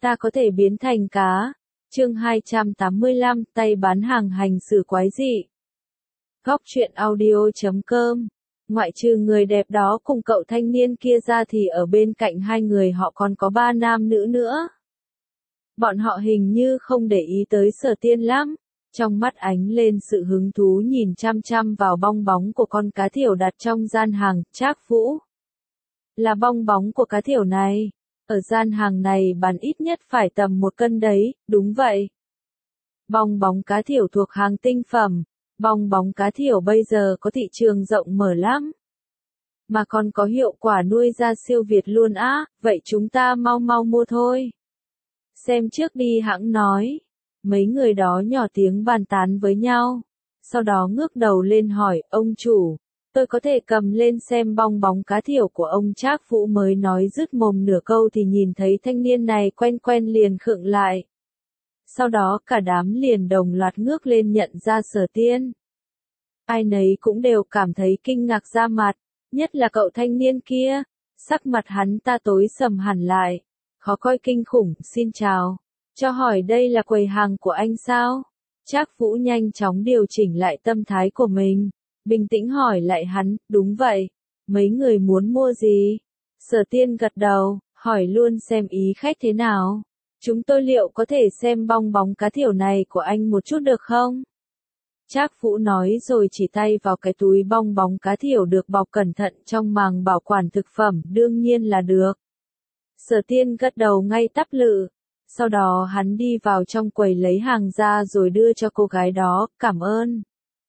ta có thể biến thành cá. Chương 285, tay bán hàng hành xử quái dị. Góc truyện audio.com. Ngoại trừ người đẹp đó cùng cậu thanh niên kia ra thì ở bên cạnh hai người họ còn có 3 nam nữ nữa. Bọn họ hình như không để ý tới Sở Tiên lắm, trong mắt ánh lên sự hứng thú nhìn chăm chăm vào bong bóng của con cá thiểu đặt trong gian hàng. Trác Vũ. Là bong bóng của cá thiểu này. Ở gian hàng này bán ít nhất phải tầm 1 cân đấy. Đúng vậy. Bong bóng cá thiểu thuộc hàng tinh phẩm. Bong bóng cá thiểu bây giờ có thị trường rộng mở lắm. Mà còn có hiệu quả nuôi ra siêu việt luôn á. Vậy chúng ta mau mau mua thôi. Xem trước đi, hãng nói. Mấy người đó nhỏ tiếng bàn tán với nhau. Sau đó ngước đầu lên hỏi, ông chủ, tôi có thể cầm lên xem bong bóng cá thiểu của ông? Trác Vũ mới nói dứt mồm nửa câu thì nhìn thấy thanh niên này quen quen liền khựng lại. Sau đó cả đám liền đồng loạt ngước lên nhận ra Sở Tiên. Ai nấy cũng đều cảm thấy kinh ngạc ra mặt, nhất là cậu thanh niên kia, sắc mặt hắn ta tối sầm hẳn lại, khó coi kinh khủng. Xin chào, cho hỏi đây là quầy hàng của anh sao? Trác Vũ nhanh chóng điều chỉnh lại tâm thái của mình, bình tĩnh hỏi lại hắn. Đúng vậy, mấy người muốn mua gì? Sở Tiên gật đầu, hỏi luôn xem ý khách thế nào. Chúng tôi liệu có thể xem bong bóng cá thiểu này của anh một chút được không? Trác Vũ nói rồi chỉ tay vào cái túi bong bóng cá thiểu được bọc cẩn thận trong màng bảo quản thực phẩm. Đương nhiên là được. Sở Tiên gật đầu ngay tắp lự. Sau đó hắn đi vào trong quầy lấy hàng ra rồi đưa cho cô gái đó. Cảm ơn.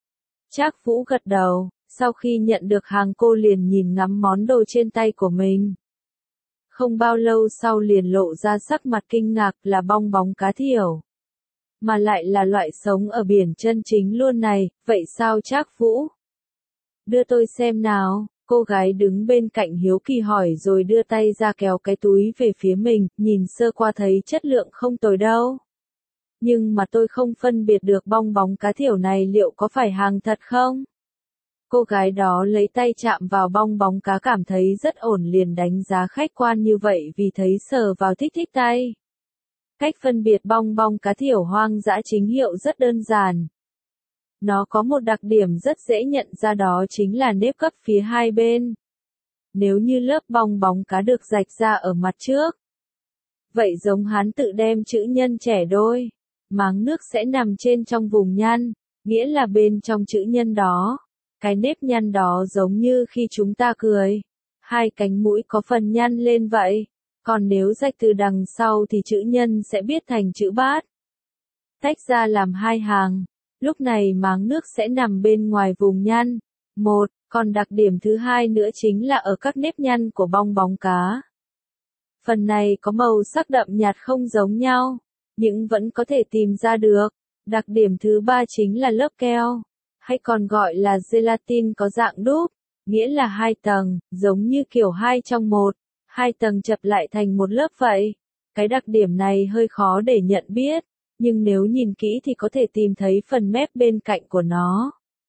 Trác Vũ gật đầu, sau khi nhận được hàng cô liền nhìn ngắm món đồ trên tay của mình. Không bao lâu sau liền lộ ra sắc mặt kinh ngạc, là bong bóng cá thiểu. Mà lại là loại sống ở biển chân chính luôn này. Vậy sao Trác Vũ? Đưa tôi xem nào. Cô gái đứng bên cạnh hiếu kỳ hỏi rồi đưa tay ra kéo cái túi về phía mình, nhìn sơ qua thấy chất lượng không tồi đâu. Nhưng mà tôi không phân biệt được bong bóng cá thiểu này liệu có phải hàng thật không? Cô gái đó lấy tay chạm vào bong bóng cá cảm thấy rất ổn liền đánh giá khách quan như vậy vì thấy sờ vào thích thích tay. Cách phân biệt bong bóng cá thiểu hoang dã chính hiệu rất đơn giản. Nó có một đặc điểm rất dễ nhận ra, đó chính là nếp gấp phía hai bên. Nếu như lớp bong bóng cá được rạch ra ở mặt trước, vậy giống hắn tự đem chữ nhân trẻ đôi, máng nước sẽ nằm trên trong vùng nhăn, nghĩa là bên trong chữ nhân đó. Cái nếp nhăn đó giống như khi chúng ta cười, hai cánh mũi có phần nhăn lên vậy. Còn nếu rạch từ đằng sau thì chữ nhân sẽ viết thành chữ bát. Tách ra làm hai hàng. Lúc này máng nước sẽ nằm bên ngoài vùng nhăn. Còn đặc điểm thứ hai nữa chính là ở các nếp nhăn của bong bóng cá. Phần này có màu sắc đậm nhạt không giống nhau, nhưng vẫn có thể tìm ra được. Đặc điểm thứ ba chính là lớp keo, hay còn gọi là gelatin có dạng đúc, nghĩa là 2 tầng, giống như kiểu 2 trong 1, 2 tầng chập lại thành một lớp vậy. Cái đặc điểm này hơi khó để nhận biết, nhưng nếu nhìn kỹ thì có thể tìm thấy phần mép bên cạnh của nó.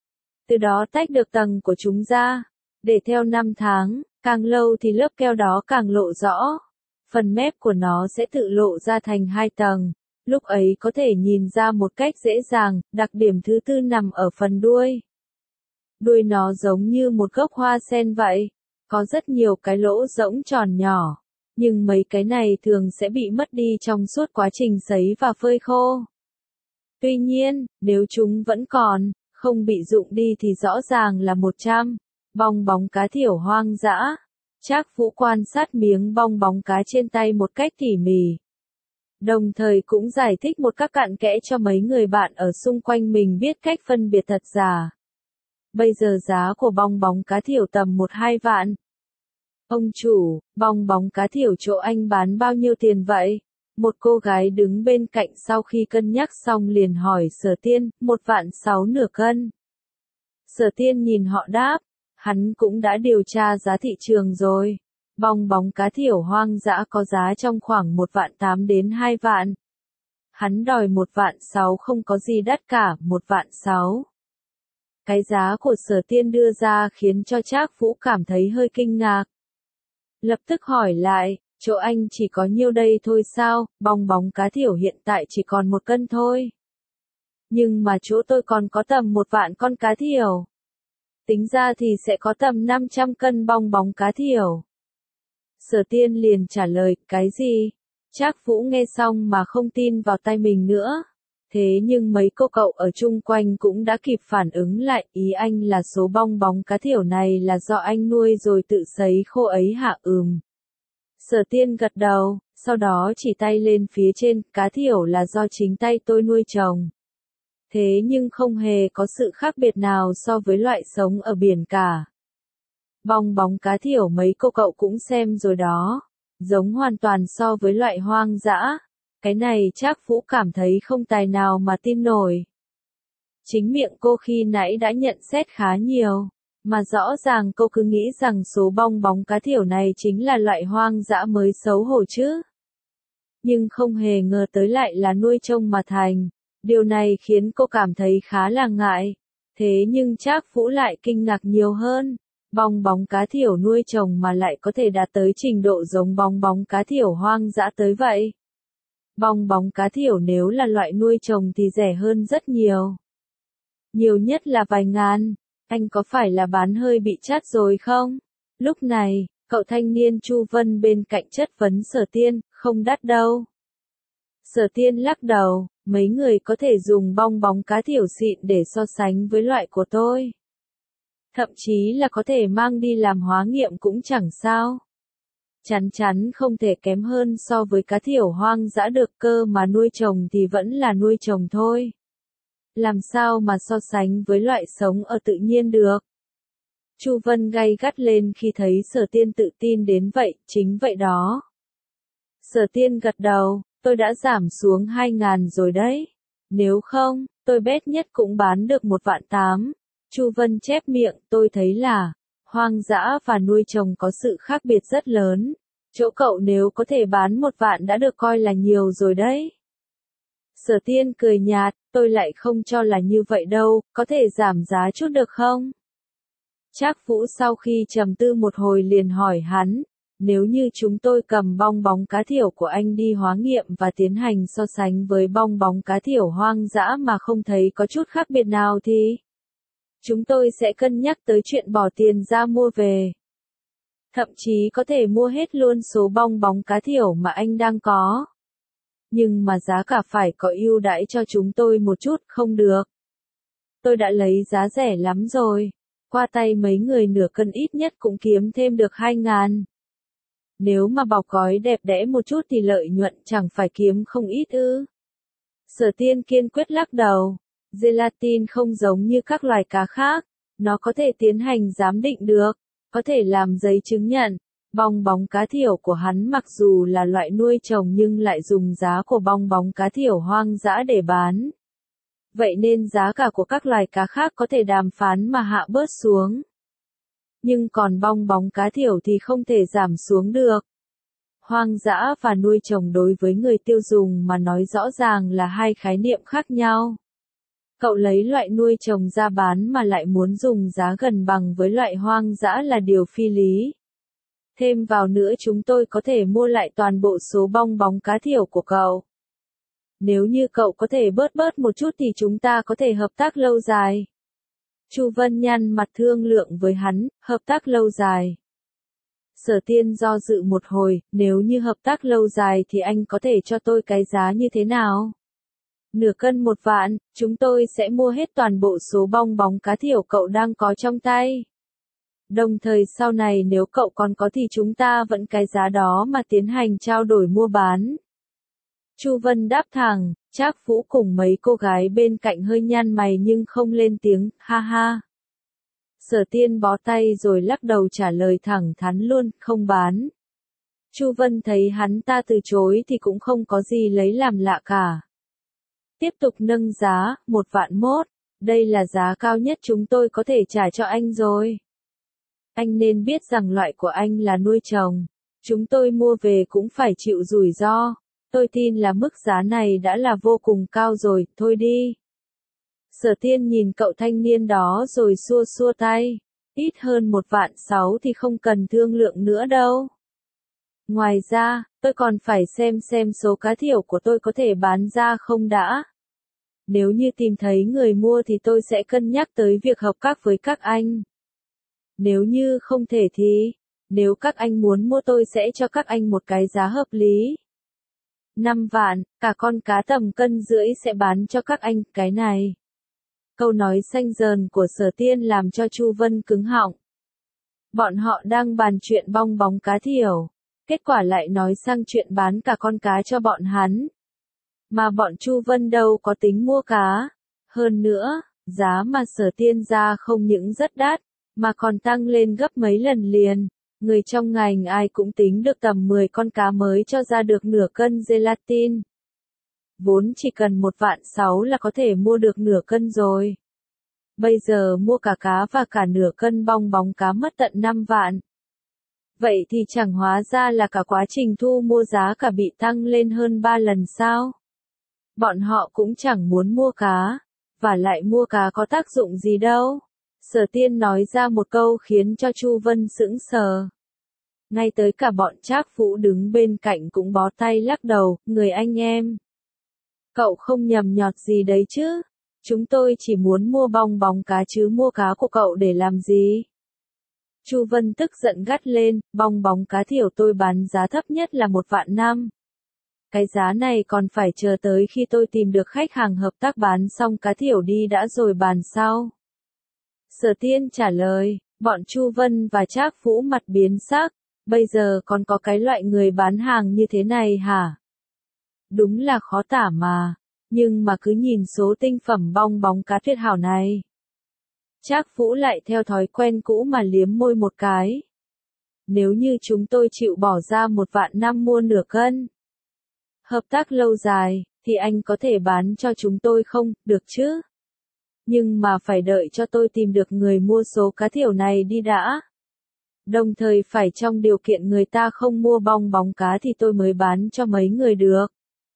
Từ đó tách được tầng của chúng ra. Để theo năm tháng, càng lâu thì lớp keo đó càng lộ rõ. Phần mép của nó sẽ tự lộ ra thành 2 tầng. Lúc ấy có thể nhìn ra một cách dễ dàng. Đặc điểm thứ tư nằm ở phần đuôi. Đuôi nó giống như một gốc hoa sen vậy. Có rất nhiều cái lỗ rỗng tròn nhỏ. Nhưng mấy cái này thường sẽ bị mất đi trong suốt quá trình sấy và phơi khô. Tuy nhiên, nếu chúng vẫn còn, không bị rụng đi thì rõ ràng là 100. Bong bóng cá thiểu hoang dã. Trác Vũ quan sát miếng bong bóng cá trên tay một cách tỉ mỉ. Đồng thời cũng giải thích một cách cặn kẽ cho mấy người bạn ở xung quanh mình biết cách phân biệt thật giả. Bây giờ giá của bong bóng cá thiểu tầm 1-2 vạn. Ông chủ, bong bóng cá thiểu chỗ anh bán bao nhiêu tiền vậy? Một cô gái đứng bên cạnh sau khi cân nhắc xong liền hỏi Sở Tiên. 1,6 vạn nửa cân. Sở Tiên nhìn họ đáp, hắn cũng đã điều tra giá thị trường rồi. Bong bóng cá thiểu hoang dã có giá trong khoảng 1,8 vạn đến 2 vạn. Hắn đòi 1,6 vạn không có gì đắt cả. 1,6 vạn. Cái giá của Sở Tiên đưa ra khiến cho Trác Vũ cảm thấy hơi kinh ngạc. Lập tức hỏi lại, Chỗ anh chỉ có nhiêu đây thôi sao, bong bóng cá thiểu hiện tại chỉ còn 1 cân thôi. Nhưng mà chỗ tôi còn có tầm 1 vạn con cá thiểu. Tính ra thì sẽ có tầm 500 cân bong bóng cá thiểu. Sở Tiên liền trả lời, cái gì? Trác Vũ nghe xong mà không tin vào tai mình nữa. Thế nhưng mấy cô cậu ở chung quanh cũng đã kịp phản ứng lại, ý anh là số bong bóng cá thiểu này là do anh nuôi rồi tự sấy khô ấy hả? Sở Tiên gật đầu, sau đó chỉ tay lên phía trên, cá thiểu là do chính tay tôi nuôi trồng. Thế nhưng không hề có sự khác biệt nào so với loại sống ở biển cả. Bong bóng cá thiểu mấy cô cậu cũng xem rồi đó, giống hoàn toàn so với loại hoang dã. Cái này Trác Vũ cảm thấy không tài nào mà tin nổi. Chính miệng cô khi nãy đã nhận xét khá nhiều, mà rõ ràng cô cứ nghĩ rằng số bong bóng cá thiểu này chính là loại hoang dã mới xấu hổ chứ. Nhưng không hề ngờ tới lại là nuôi trông mà thành. Điều này khiến cô cảm thấy khá là ngại. Thế nhưng Trác Vũ lại kinh ngạc nhiều hơn. Bong bóng cá thiểu nuôi trồng mà lại có thể đạt tới trình độ giống bong bóng cá thiểu hoang dã tới vậy. Bong bóng cá thiểu nếu là loại nuôi trồng thì rẻ hơn rất nhiều. Nhiều nhất là vài ngàn. Anh có phải là bán hơi bị chát rồi không? Lúc này, cậu thanh niên Chu Vân bên cạnh chất vấn Sở Tiên, không đắt đâu. Sở Tiên lắc đầu, mấy người có thể dùng bong bóng cá thiểu xịn để so sánh với loại của tôi. Thậm chí là có thể mang đi làm hóa nghiệm cũng chẳng sao. Chắn chắn không thể kém hơn so với cá thiểu hoang dã được, cơ mà nuôi trồng thì vẫn là nuôi trồng thôi. Làm sao mà so sánh với loại sống ở tự nhiên được? Chu Vân gay gắt lên khi thấy Sở Tiên tự tin đến vậy, chính vậy đó. Sở Tiên gật đầu, tôi đã giảm xuống 2.000 rồi đấy. Nếu không, tôi bet nhất cũng bán được 1.800.000. Chu Vân chép miệng, tôi thấy là hoang dã và nuôi trồng có sự khác biệt rất lớn. Chỗ cậu nếu có thể bán 1.000.000 đã được coi là nhiều rồi đấy. Sở Tiên cười nhạt, tôi lại không cho là như vậy đâu, có thể giảm giá chút được không? Trác Vũ sau khi trầm tư một hồi liền hỏi hắn, nếu như chúng tôi cầm bong bóng cá thiểu của anh đi hóa nghiệm và tiến hành so sánh với bong bóng cá thiểu hoang dã mà không thấy có chút khác biệt nào thì chúng tôi sẽ cân nhắc tới chuyện bỏ tiền ra mua về. Thậm chí có thể mua hết luôn số bong bóng cá thiểu mà anh đang có. Nhưng mà giá cả phải có ưu đãi cho chúng tôi một chút, không được. Tôi đã lấy giá rẻ lắm rồi. Qua tay mấy người nửa cân ít nhất cũng kiếm thêm được 2.000. Nếu mà bọc gói đẹp đẽ một chút thì lợi nhuận chẳng phải kiếm không ít ư. Sở Tiên kiên quyết lắc đầu. Gelatin không giống như các loài cá khác. Nó có thể tiến hành giám định được, có thể làm giấy chứng nhận. Bong bóng cá thiểu của hắn mặc dù là loại nuôi trồng nhưng lại dùng giá của bong bóng cá thiểu hoang dã để bán. Vậy nên giá cả của các loài cá khác có thể đàm phán mà hạ bớt xuống. Nhưng còn bong bóng cá thiểu thì không thể giảm xuống được. Hoang dã và nuôi trồng đối với người tiêu dùng mà nói rõ ràng là hai khái niệm khác nhau. Cậu lấy loại nuôi trồng ra bán mà lại muốn dùng giá gần bằng với loại hoang dã là điều phi lý. Thêm vào nữa chúng tôi có thể mua lại toàn bộ số bong bóng cá thiểu của cậu. Nếu như cậu có thể bớt một chút thì chúng ta có thể hợp tác lâu dài. Chu Vân nhăn mặt thương lượng với hắn, hợp tác lâu dài. Sở Tiên do dự một hồi, nếu như hợp tác lâu dài thì anh có thể cho tôi cái giá như thế nào? Nửa cân 1.000.000, chúng tôi sẽ mua hết toàn bộ số bong bóng cá thiểu cậu đang có trong tay. Đồng thời sau này nếu cậu còn có thì chúng ta vẫn cái giá đó mà tiến hành trao đổi mua bán. Chu Vân đáp thẳng, Trác Vũ cùng mấy cô gái bên cạnh hơi nhăn mày nhưng không lên tiếng, ha ha. Sở Tiên bó tay rồi lắc đầu trả lời thẳng thắn luôn, không bán. Chu Vân thấy hắn ta từ chối thì cũng không có gì lấy làm lạ cả. Tiếp tục nâng giá, 1.100.000, đây là giá cao nhất chúng tôi có thể trả cho anh rồi. Anh nên biết rằng loại của anh là nuôi trồng. Chúng tôi mua về cũng phải chịu rủi ro. Tôi tin là mức giá này đã là vô cùng cao rồi, thôi đi. Sở Tiên nhìn cậu thanh niên đó rồi xua xua tay. Ít hơn 1.600.000 thì không cần thương lượng nữa đâu. Ngoài ra, tôi còn phải xem số cá thiểu của tôi có thể bán ra không đã. Nếu như tìm thấy người mua thì tôi sẽ cân nhắc tới việc hợp tác với các anh. Nếu như không thể thì, nếu các anh muốn mua tôi sẽ cho các anh một cái giá hợp lý. 5 vạn, cả con cá tầm cân rưỡi sẽ bán cho các anh, cái này. Câu nói xanh dờn của Sở Tiên làm cho Chu Vân cứng họng. Bọn họ đang bàn chuyện bong bóng cá thiểu, kết quả lại nói sang chuyện bán cả con cá cho bọn hắn. Mà bọn Chu Vân đâu có tính mua cá. Hơn nữa, giá mà Sở Tiên ra không những rất đắt, mà còn tăng lên gấp mấy lần liền. Người trong ngành ai cũng tính được tầm 10 con cá mới cho ra được nửa cân gelatin. Vốn chỉ cần 1,6 vạn là có thể mua được nửa cân rồi. Bây giờ mua cả cá và cả nửa cân bong bóng cá mất tận 5 vạn. Vậy thì chẳng hóa ra là cả quá trình thu mua giá cả bị tăng lên hơn 3 lần sao? Bọn họ cũng chẳng muốn mua cá, và lại mua cá có tác dụng gì đâu. Sở Tiên nói ra một câu khiến cho Chu Vân sững sờ. Ngay tới cả bọn Trác Phú đứng bên cạnh cũng bó tay lắc đầu, người anh em. Cậu không nhầm nhọt gì đấy chứ? Chúng tôi chỉ muốn mua bong bóng cá chứ mua cá của cậu để làm gì? Chu Vân tức giận gắt lên, bong bóng cá thiểu tôi bán giá thấp nhất là 1,5 vạn. Cái giá này còn phải chờ tới khi tôi tìm được khách hàng hợp tác bán xong cá thiểu đi đã rồi bàn sau. Sở Tiên trả lời, bọn Chu Vân và Trác Phú mặt biến sắc, bây giờ còn có cái loại người bán hàng như thế này hả? Đúng là khó tả mà, nhưng mà cứ nhìn số tinh phẩm bong bóng cá tuyệt hảo này. Trác Phú lại theo thói quen cũ mà liếm môi một cái. Nếu như chúng tôi chịu bỏ ra 1,5 vạn mua nửa cân, hợp tác lâu dài, thì anh có thể bán cho chúng tôi không, được chứ? Nhưng mà phải đợi cho tôi tìm được người mua số cá thiểu này đi đã. Đồng thời phải trong điều kiện người ta không mua bong bóng cá thì tôi mới bán cho mấy người được.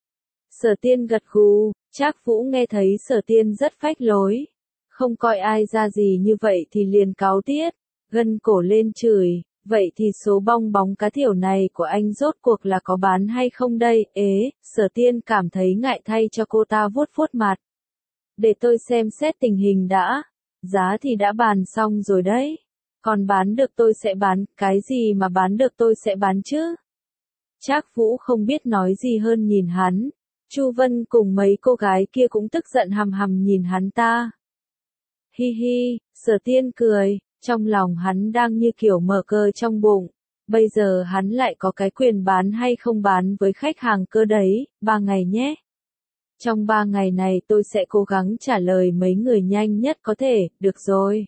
Sở Tiên gật gù, Trác Phú nghe thấy Sở Tiên rất phách lối. Không coi ai ra gì như vậy thì liền cáu tiết, gân cổ lên chửi, vậy thì số bong bóng cá thiểu này của anh rốt cuộc là có bán hay không đây? Ế, Sở Tiên cảm thấy ngại thay cho cô ta vuốt vuốt mặt. Để tôi xem xét tình hình đã, giá thì đã bàn xong rồi đấy. Còn bán được tôi sẽ bán, cái gì mà bán được tôi sẽ bán chứ? Trác Phú không biết nói gì hơn nhìn hắn. Chu Vân cùng mấy cô gái kia cũng tức giận hằm hằm nhìn hắn ta. Hi hi, Sở Tiên cười, trong lòng hắn đang như kiểu mở cờ trong bụng. Bây giờ hắn lại có cái quyền bán hay không bán với khách hàng cơ đấy, 3 ngày nhé. Trong 3 ngày này tôi sẽ cố gắng trả lời mấy người nhanh nhất có thể, được rồi.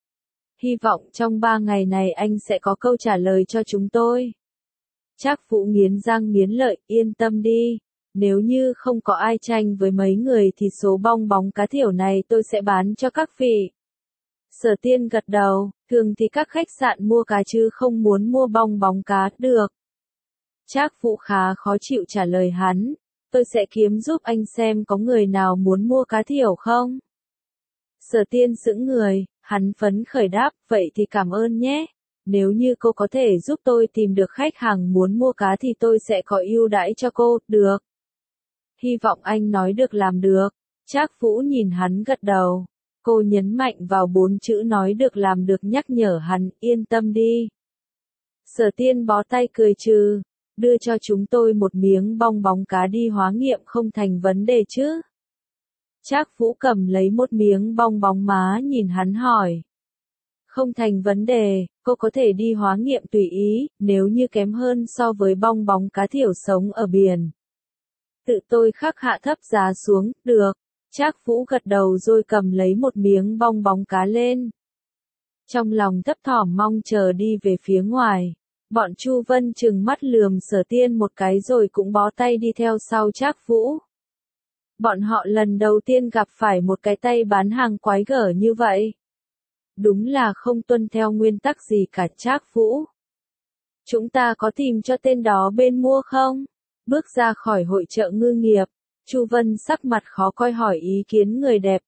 Hy vọng trong 3 ngày này anh sẽ có câu trả lời cho chúng tôi. Trác Phú nghiến răng nghiến lợi, yên tâm đi. Nếu như không có ai tranh với mấy người thì số bong bóng cá thiểu này tôi sẽ bán cho các vị. Sở Tiên gật đầu, thường thì các khách sạn mua cá chứ không muốn mua bong bóng cá, được. Trác Phú khá khó chịu trả lời hắn, tôi sẽ kiếm giúp anh xem có người nào muốn mua cá thiểu không. Sở Tiên sững người, hắn phấn khởi đáp, vậy thì cảm ơn nhé. Nếu như cô có thể giúp tôi tìm được khách hàng muốn mua cá thì tôi sẽ có ưu đãi cho cô, được. Hy vọng anh nói được làm được. Trác Phú nhìn hắn gật đầu. Cô nhấn mạnh vào 4 chữ nói được làm được nhắc nhở hắn, yên tâm đi. Sở Tiên bó tay cười trừ, đưa cho chúng tôi một miếng bong bóng cá đi hóa nghiệm không thành vấn đề chứ. Trác Phú cầm lấy một miếng bong bóng má nhìn hắn hỏi. Không thành vấn đề, cô có thể đi hóa nghiệm tùy ý, nếu như kém hơn so với bong bóng cá thiểu sống ở biển. Tự tôi khắc hạ thấp giá xuống, được. Trác Phú gật đầu rồi cầm lấy một miếng bong bóng cá lên. Trong lòng thấp thỏm mong chờ đi về phía ngoài. Bọn Chu Vân trừng mắt lườm Sở Tiên một cái rồi cũng bó tay đi theo sau Trác Phú. Bọn họ lần đầu tiên gặp phải một cái tay bán hàng quái gở như vậy. Đúng là không tuân theo nguyên tắc gì cả. Trác Phú. Chúng ta có tìm cho tên đó bên mua không? Bước ra khỏi hội chợ ngư nghiệp, Chu Vân sắc mặt khó coi hỏi ý kiến người đẹp.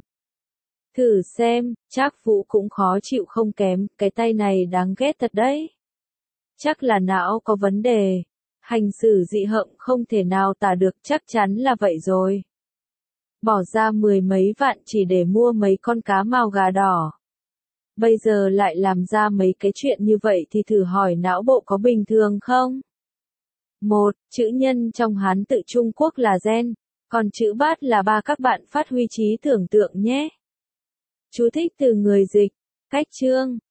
Thử xem, Trác Phú cũng khó chịu không kém, cái tay này đáng ghét thật đấy. chắc là não có vấn đề. Hành xử dị hợm không thể nào tả được, chắc chắn là vậy rồi. Bỏ ra 10 mấy vạn chỉ để mua mấy con cá mào gà đỏ. Bây giờ lại làm ra mấy cái chuyện như vậy thì thử hỏi não bộ có bình thường không? 1. Chữ nhân trong Hán tự Trung Quốc là gen, còn chữ bát là ba, các bạn phát huy trí tưởng tượng nhé. Chú thích từ người dịch. Cách chương